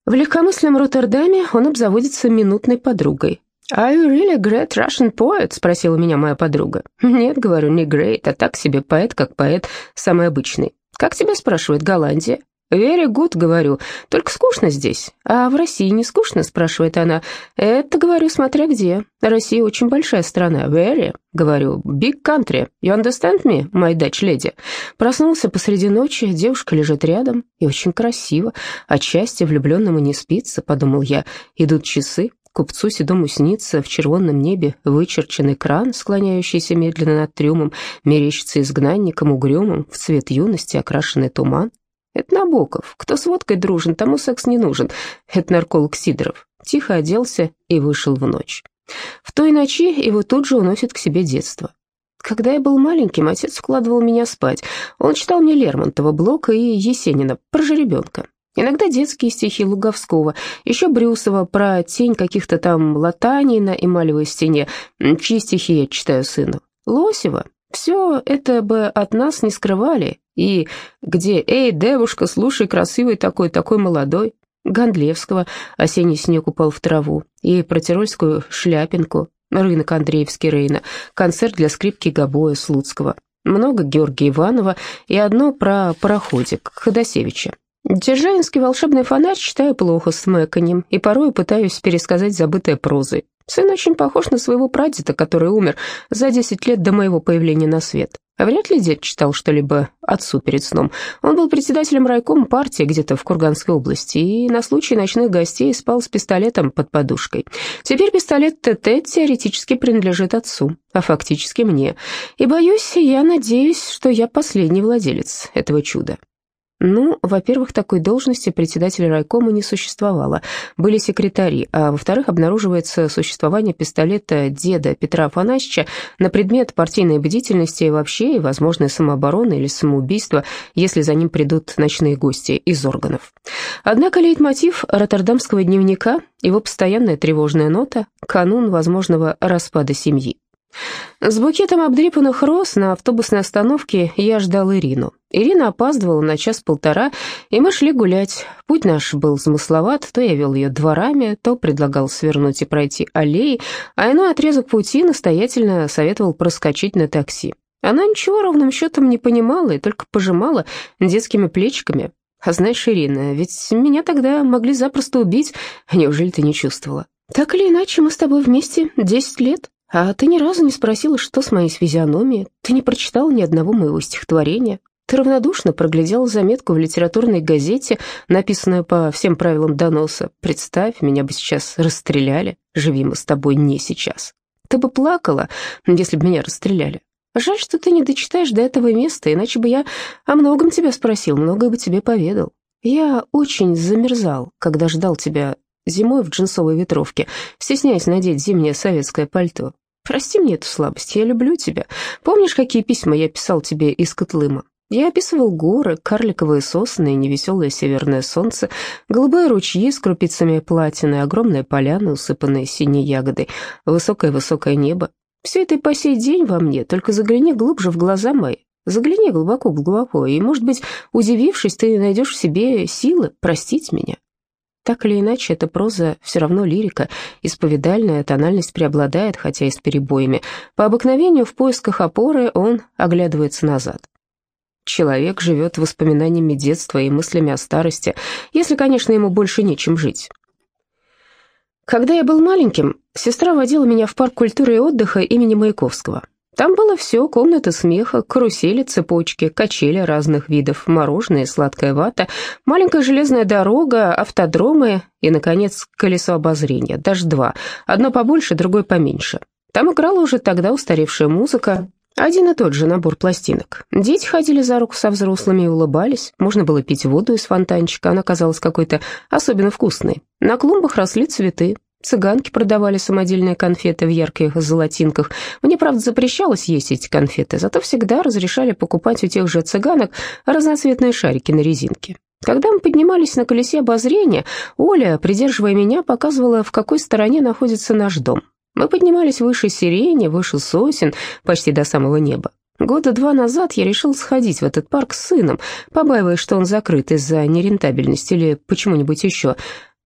В легкомысленном Роттердаме он обзаводится минутной подругой. «Are you really a great Russian poet?» — спросила меня моя подруга. «Нет, — говорю, — не great, а так себе поэт, как поэт, самый обычный». «Как тебя?» — спрашивает Голландия. «Very good», — говорю, — «только скучно здесь». «А в России не скучно?» — спрашивает она. «Это, — говорю, — смотря где. Россия очень большая страна». «Very», — говорю, — «big country. You understand me, my Dutch lady?» Проснулся посреди ночи, девушка лежит рядом, и очень красиво. От счастья влюбленному не спится, подумал я. Идут часы. Купцу седому снится в червонном небе вычерченный кран, склоняющийся медленно над трюмом, мерещится изгнанником угрюмым, в цвет юности окрашенный туман. Это Набоков. Кто с водкой дружен, тому секс не нужен. Это нарколог Сидоров. Тихо оделся и вышел в ночь. В той ночи его тут же уносит к себе детство. Когда я был маленьким, отец вкладывал меня спать. Он читал мне Лермонтова, Блока и Есенина про жеребенка. Иногда детские стихи Луговского, еще Брюсова про тень каких-то там латаний на эмалевой стене, чьи стихи я читаю сыну. Лосева. Все это бы от нас не скрывали. И где «Эй, девушка, слушай, красивый такой, такой молодой». Гондлевского «Осенний снег упал в траву». И про тирольскую шляпинку, рынок Андреевский Рейна, концерт для скрипки гобоя Слуцкого. Много Георгия Иванова и одно про пароходик Ходосевича. Державинский волшебный фонарь читаю плохо с мэканьем и порой пытаюсь пересказать забытое прозой. Сын очень похож на своего прадеда, который умер за 10 лет до моего появления на свет. А вряд ли дед читал что-либо отцу перед сном. Он был председателем райкома партии где-то в Курганской области и на случай ночных гостей спал с пистолетом под подушкой. Теперь пистолет ТТ теоретически принадлежит отцу, а фактически мне. И боюсь, я надеюсь, что я последний владелец этого чуда. Ну, во-первых, такой должности председателя райкома не существовало, были секретари, а во-вторых, обнаруживается существование пистолета деда Петра Афанасьевича на предмет партийной бдительности вообще и возможной самообороны или самоубийства, если за ним придут ночные гости из органов. Однако лейтмотив роттердамского дневника, его постоянная тревожная нота, канун возможного распада семьи. С букетом обдрипанных роз на автобусной остановке я ждал Ирину. Ирина опаздывала на час-полтора, и мы шли гулять. Путь наш был замысловат, то я вел ее дворами, то предлагал свернуть и пройти аллеей, а иной отрезок пути настоятельно советовал проскочить на такси. Она ничего ровным счетом не понимала и только пожимала детскими плечиками. А знаешь, Ирина, ведь меня тогда могли запросто убить, неужели ты не чувствовала? Так или иначе, мы с тобой вместе 10 лет. А ты ни разу не спросила, что с моей физиономией, ты не прочитала ни одного моего стихотворения, ты равнодушно проглядела заметку в литературной газете, написанную по всем правилам доноса. Представь, меня бы сейчас расстреляли, живи мы с тобой не сейчас. Ты бы плакала, если бы меня расстреляли. Жаль, что ты не дочитаешь до этого места, иначе бы я о многом тебя спросил, многое бы тебе поведал. Я очень замерзал, когда ждал тебя зимой в джинсовой ветровке, стесняясь надеть зимнее советское пальто. Прости мне эту слабость, я люблю тебя. Помнишь, какие письма я писал тебе из Котлыма? Я описывал горы, карликовые сосны и невеселое северное солнце, голубые ручьи с крупицами платины, огромные поляны, усыпанные синей ягодой, высокое-высокое небо. Все это и по сей день во мне, только загляни глубже в глаза мои. Загляни глубоко-глубоко, и, может быть, удивившись, ты найдешь в себе силы простить меня. Так или иначе, эта проза все равно лирика, исповедальная, тональность преобладает, хотя и с перебоями. По обыкновению в поисках опоры он оглядывается назад. Человек живет воспоминаниями детства и мыслями о старости, если, конечно, ему больше нечем жить. Когда я был маленьким, сестра водила меня в парк культуры и отдыха имени Маяковского. Там было все: комната смеха, карусели, цепочки, качели разных видов, мороженое, сладкая вата, маленькая железная дорога, автодромы и, наконец, колесо обозрения, даже два, одно побольше, другое поменьше. Там играла уже тогда устаревшая музыка, один и тот же набор пластинок. Дети ходили за руку со взрослыми и улыбались, можно было пить воду из фонтанчика, она казалась какой-то особенно вкусной. На клумбах росли цветы. Цыганки продавали самодельные конфеты в ярких золотинках. Мне, правда, запрещалось есть эти конфеты, зато всегда разрешали покупать у тех же цыганок разноцветные шарики на резинке. Когда мы поднимались на колесе обозрения, Оля, придерживая меня, показывала, в какой стороне находится наш дом. Мы поднимались выше сирени, выше сосен, почти до самого неба. Года 2 назад я решил сходить в этот парк с сыном, побаиваясь, что он закрыт из-за нерентабельности или почему-нибудь еще.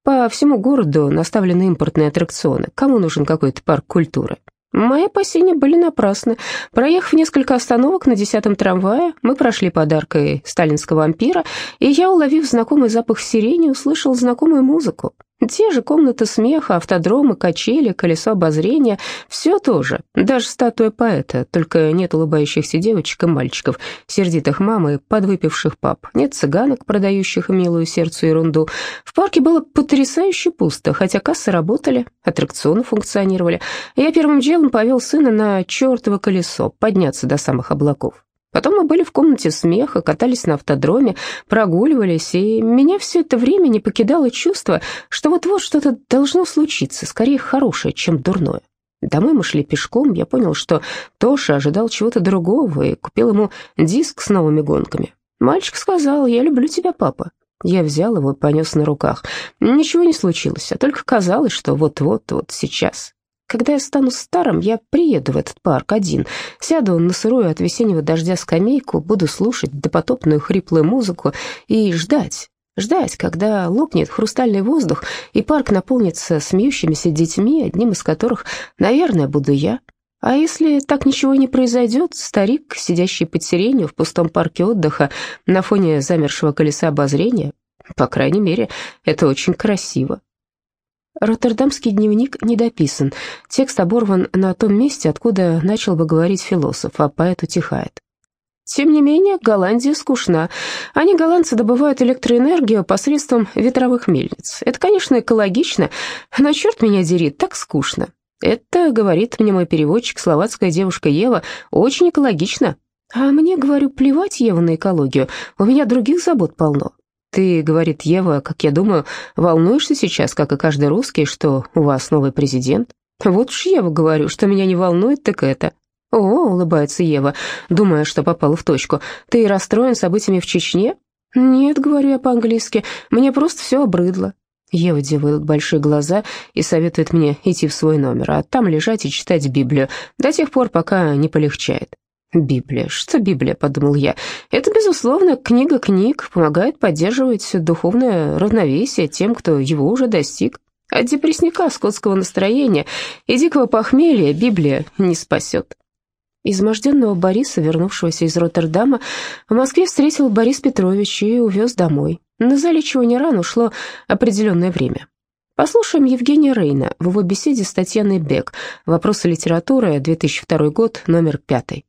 По всему городу наставлены импортные аттракционы. Кому нужен какой-то парк культуры? Мои опасения были напрасны. Проехав несколько остановок на 10-м трамвае, мы прошли под аркой сталинского ампира, и я, уловив знакомый запах сирени, услышал знакомую музыку. Те же комнаты смеха, автодромы, качели, колесо обозрения — все то же. Даже статуя поэта, только нет улыбающихся девочек и мальчиков, сердитых мам и подвыпивших пап, нет цыганок, продающих милую сердцу ерунду. В парке было потрясающе пусто, хотя кассы работали, аттракционы функционировали. Я первым делом повел сына на чертово колесо, подняться до самых облаков. Потом мы были в комнате смеха, катались на автодроме, прогуливались, и меня все это время не покидало чувство, что вот-вот что-то должно случиться, скорее хорошее, чем дурное. Домой мы шли пешком, я понял, что Тоша ожидал чего-то другого, и купил ему диск с новыми гонками. Мальчик сказал: «Я люблю тебя, папа». Я взял его и понес на руках. Ничего не случилось, а только казалось, что вот-вот, вот сейчас. Когда я стану старым, я приеду в этот парк один, сяду на сырую от весеннего дождя скамейку, буду слушать допотопную хриплую музыку и ждать, когда лопнет хрустальный воздух, и парк наполнится смеющимися детьми, одним из которых, наверное, буду я. А если так ничего не произойдет, старик, сидящий под сиренью в пустом парке отдыха на фоне замершего колеса обозрения, по крайней мере, это очень красиво. Роттердамский дневник недописан. Текст оборван на том месте, откуда начал бы говорить философ, а поэт утихает. Тем не менее, Голландия скучна. Они, голландцы, добывают электроэнергию посредством ветровых мельниц. Это, конечно, экологично, но, черт меня дери, так скучно. Это, говорит мне мой переводчик, словацкая девушка Ева, очень экологично. А мне, говорю, плевать, Ева, на экологию, у меня других забот полно. Ты, говорит Ева, как я думаю, волнуешься сейчас, как и каждый русский, что у вас новый президент? Вот уж, Ева, говорю, что меня не волнует, так это. О, улыбается Ева, думая, что попала в точку. Ты расстроен событиями в Чечне? Нет, говорю я по-английски, мне просто все обрыдло. Ева делает большие глаза и советует мне идти в свой номер, а там лежать и читать Библию до тех пор, пока не полегчает. «Библия? Что Библия?» — подумал я. «Это, безусловно, книга книг, помогает поддерживать духовное равновесие тем, кто его уже достиг. От депресняка, скотского настроения и дикого похмелья Библия не спасет». Изможденного Бориса, вернувшегося из Роттердама, в Москве встретил Борис Петрович и увез домой. На залечивание ран ушло определенное время. Послушаем Евгения Рейна в его беседе с Татьяной Бек. «Вопросы литературы», 2002 год, номер 5.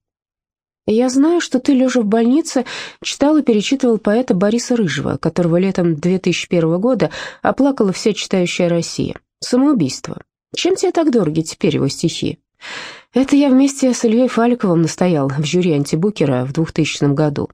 «Я знаю, что ты, лежа в больнице, читал и перечитывал поэта Бориса Рыжего, которого летом 2001 года оплакала вся читающая Россия. Самоубийство. Чем тебе так дороги теперь его стихи?» «Это я вместе с Ильей Фаликовым настоял в жюри антибукера в 2000 году».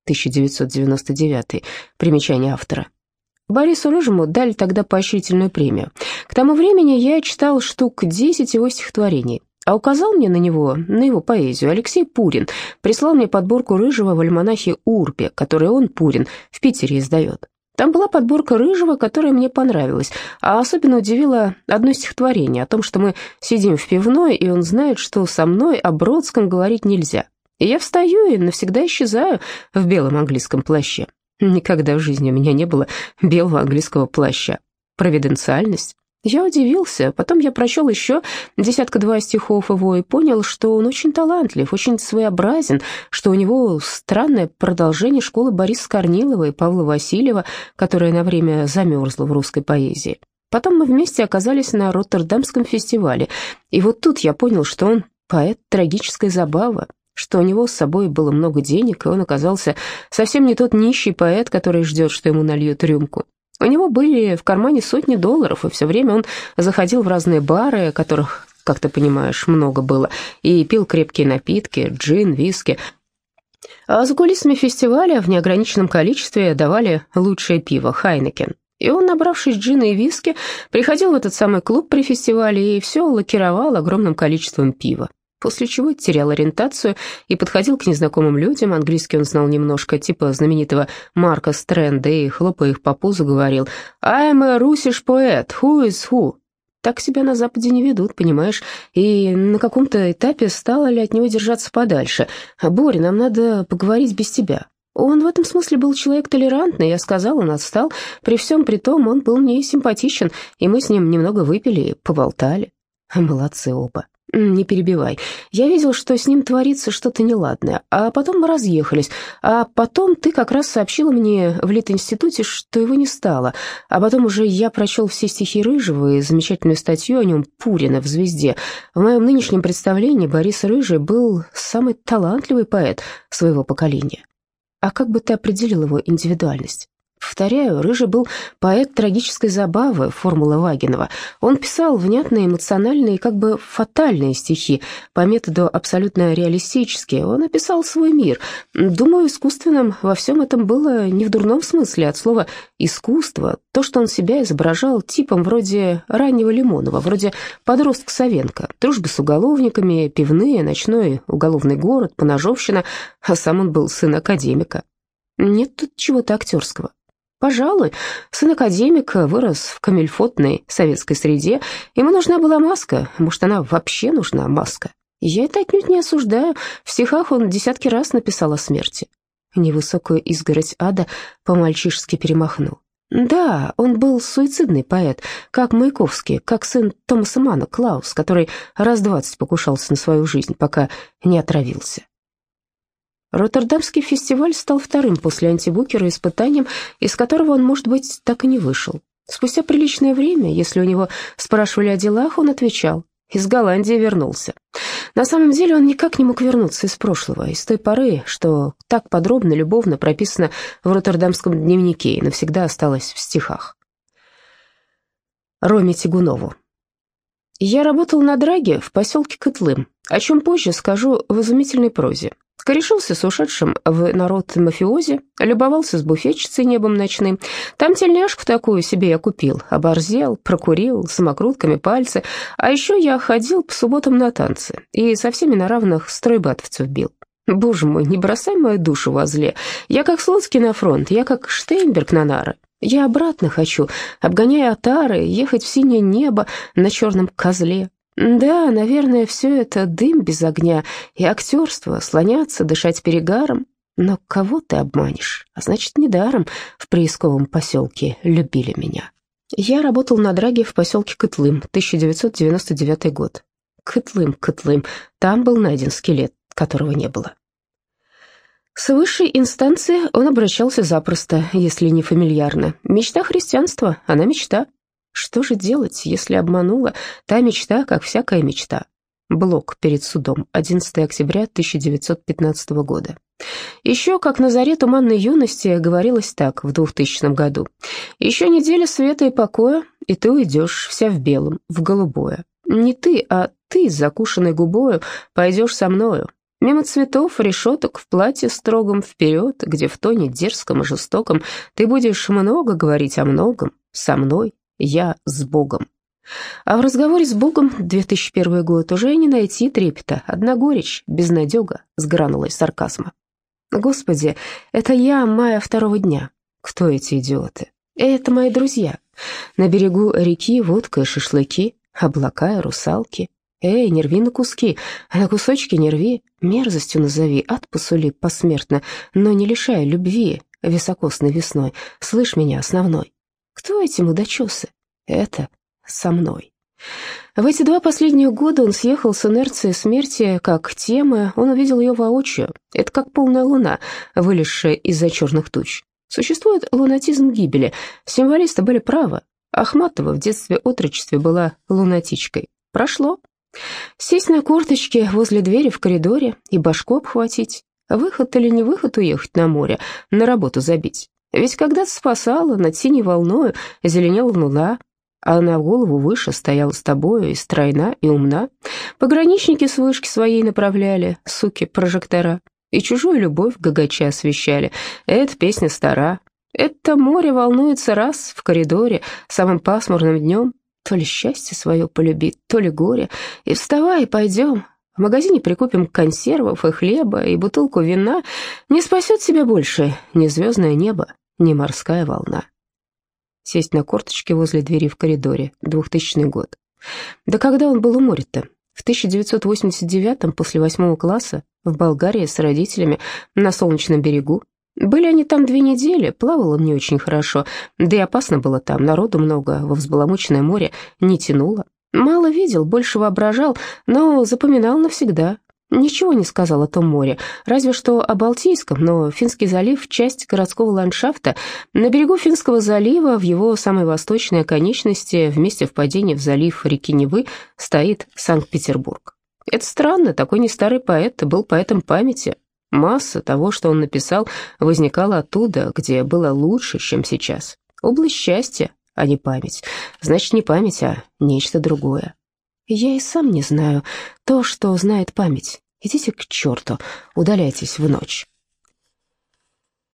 1999. Примечание автора. Борису Рыжему дали тогда поощрительную премию. К тому времени я читал штук 10 его стихотворений. А указал мне на его поэзию, Алексей Пурин. Прислал мне подборку Рыжего в альманахе «Урбе», который он, Пурин, в Питере издает. Там была подборка Рыжего, которая мне понравилась, а особенно удивило одно стихотворение о том, что мы сидим в пивной, и он знает, что со мной о Бродском говорить нельзя. И я встаю и навсегда исчезаю в белом английском плаще. Никогда в жизни у меня не было белого английского плаща. Провиденциальность. Я удивился, потом я прочел еще 10-2 стихов его и понял, что он очень талантлив, очень своеобразен, что у него странное продолжение школы Бориса Корнилова и Павла Васильева, которая на время замерзла в русской поэзии. Потом мы вместе оказались на Роттердамском фестивале, и вот тут я понял, что он поэт трагической забавы, что у него с собой было много денег, и он оказался совсем не тот нищий поэт, который ждет, что ему нальют рюмку. У него были в кармане сотни долларов, и все время он заходил в разные бары, которых, как ты понимаешь, много было, и пил крепкие напитки, джин, виски. А за кулисами фестиваля в неограниченном количестве давали лучшее пиво, Хайнекен. И он, набравшись джина и виски, приходил в этот самый клуб при фестивале и все лакировал огромным количеством пива. После чего терял ориентацию и подходил к незнакомым людям, английский он знал немножко, типа знаменитого Марка Стрэнда, и, хлопая их по пузу, говорил «I'm a Russish poet, who is who?» Так себя на Западе не ведут, понимаешь, и на каком-то этапе стало ли от него держаться подальше. «Боря, нам надо поговорить без тебя». Он в этом смысле был человек толерантный, я сказал, он отстал. При всем при том, он был мне симпатичен, и мы с ним немного выпили и поболтали. Молодцы оба. Не перебивай. Я видел, что с ним творится что-то неладное, а потом мы разъехались, а потом ты как раз сообщила мне в Литинституте, что его не стало, а потом уже я прочел все стихи Рыжего и замечательную статью о нем Пурина в «Звезде». В моем нынешнем представлении Борис Рыжий был самый талантливый поэт своего поколения. А как бы ты определил его индивидуальность? Повторяю, Рыжий был поэт трагической забавы, формула Вагинова. Он писал внятные, эмоциональные и как бы фатальные стихи, по методу абсолютно реалистические. Он описал свой мир. Думаю, искусственным во всем этом было не в дурном смысле, от слова «искусство». То, что он себя изображал типом вроде раннего Лимонова, вроде подростка Савенко, дружба с уголовниками, пивные, ночной уголовный город, поножовщина, а сам он был сын академика. Нет тут чего-то актерского. Пожалуй, сын академика вырос в камельфотной советской среде, ему нужна была маска, может, она вообще нужна, маска. Я это отнюдь не осуждаю, в стихах он десятки раз написал о смерти. Невысокую изгородь ада по-мальчишески перемахнул. Да, он был суицидный поэт, как Маяковский, как сын Томаса Манна, Клаус, который раз 20 покушался на свою жизнь, пока не отравился. Роттердамский фестиваль стал вторым после «Антибукера» испытанием, из которого он, может быть, так и не вышел. Спустя приличное время, если у него спрашивали о делах, он отвечал: «Из Голландии вернулся». На самом деле он никак не мог вернуться из прошлого, из той поры, что так подробно, любовно прописано в роттердамском дневнике и навсегда осталось в стихах. Роме Тягунову. Я работал на драге в поселке Котлым, о чем позже скажу в изумительной прозе. Корешился с ушедшим в народ мафиози, любовался с буфетчицей небом ночным. Там тельняшку такую себе я купил, оборзел, прокурил, самокрутками пальцы. А еще я ходил по субботам на танцы и со всеми на равных стройбатовцев бил. Боже мой, не бросай мою душу во зле. Я как Слуцкий на фронт, я как Штейнберг на нары. Я обратно хочу, обгоняя отары, ехать в синее небо на черном козле. Да, наверное, все это дым без огня и актерство, слоняться, дышать перегаром. Но кого ты обманешь? А значит, недаром в приисковом поселке любили меня. Я работал на драге в поселке Котлым, 1999 год. Котлым, там был найден скелет, которого не было. С высшей инстанции он обращался запросто, если не фамильярно. Мечта христианства, она мечта. Что же делать, если обманула та мечта, как всякая мечта? Блок перед судом, 11 октября 1915 года. Еще, как на заре туманной юности, говорилось так в 2000 году. «Еще неделя света и покоя, и ты уйдешь вся в белом, в голубое. Не ты, а ты с закушенной губою пойдешь со мною. Мимо цветов, решеток, в платье строгом вперед, где в тоне дерзком и жестоком ты будешь много говорить о многом со мной. Я с Богом». А в разговоре с Богом, 2001 год, уже не найти трепета, одна горечь, безнадега с гранулой сарказма. Господи, это я, мая второго дня. Кто эти идиоты? Это мои друзья. На берегу реки водка и шашлыки, облака и русалки. Эй, не рви на куски, а на кусочки не рви, мерзостью назови, ад посули посмертно, но не лишай любви високосной весной. Слышь меня, основной. Кто эти мудачосы? Это со мной. В эти 2 последних года он съехал с инерции смерти как темы, он увидел ее воочию. Это как полная луна, вылезшая из-за черных туч. Существует лунатизм гибели. Символисты были правы. Ахматова в детстве-отрочестве была лунатичкой. Прошло. Сесть на корточки возле двери в коридоре и башку обхватить. Выход или не выход уехать на море, на работу забить. Ведь когда-то спасала, над синей волною зеленела луна, а на голову выше стояла с тобою и стройна, и умна. Пограничники с вышки своей направляли, суки, прожектора, и чужую любовь гагача освещали. Эта песня стара. Это море волнуется раз в коридоре самым пасмурным днем. То ли счастье свое полюбит, то ли горе. И вставай, пойдем. В магазине прикупим консервов и хлеба, и бутылку вина. Не спасет себя больше ни звездное небо, ни морская волна. Сесть на корточки возле двери в коридоре, 2000 год. Да когда он был у моря-то? В 1989-м, после 8 класса, в Болгарии с родителями, на солнечном берегу. Были они там 2 недели, плавал он не очень хорошо, да и опасно было там, народу много, во взбаламученное море не тянуло. Мало видел, больше воображал, но запоминал навсегда. Ничего не сказал о том море, разве что о Балтийском, но Финский залив — часть городского ландшафта. На берегу Финского залива, в его самой восточной оконечности, в месте впадения в залив реки Невы, стоит Санкт-Петербург. Это странно, такой не старый поэт, был поэтом памяти. Масса того, что он написал, возникала оттуда, где было лучше, чем сейчас. Область счастья, а не память. Значит, не память, а нечто другое. Я и сам не знаю то, что знает память. Идите к черту, удаляйтесь в ночь.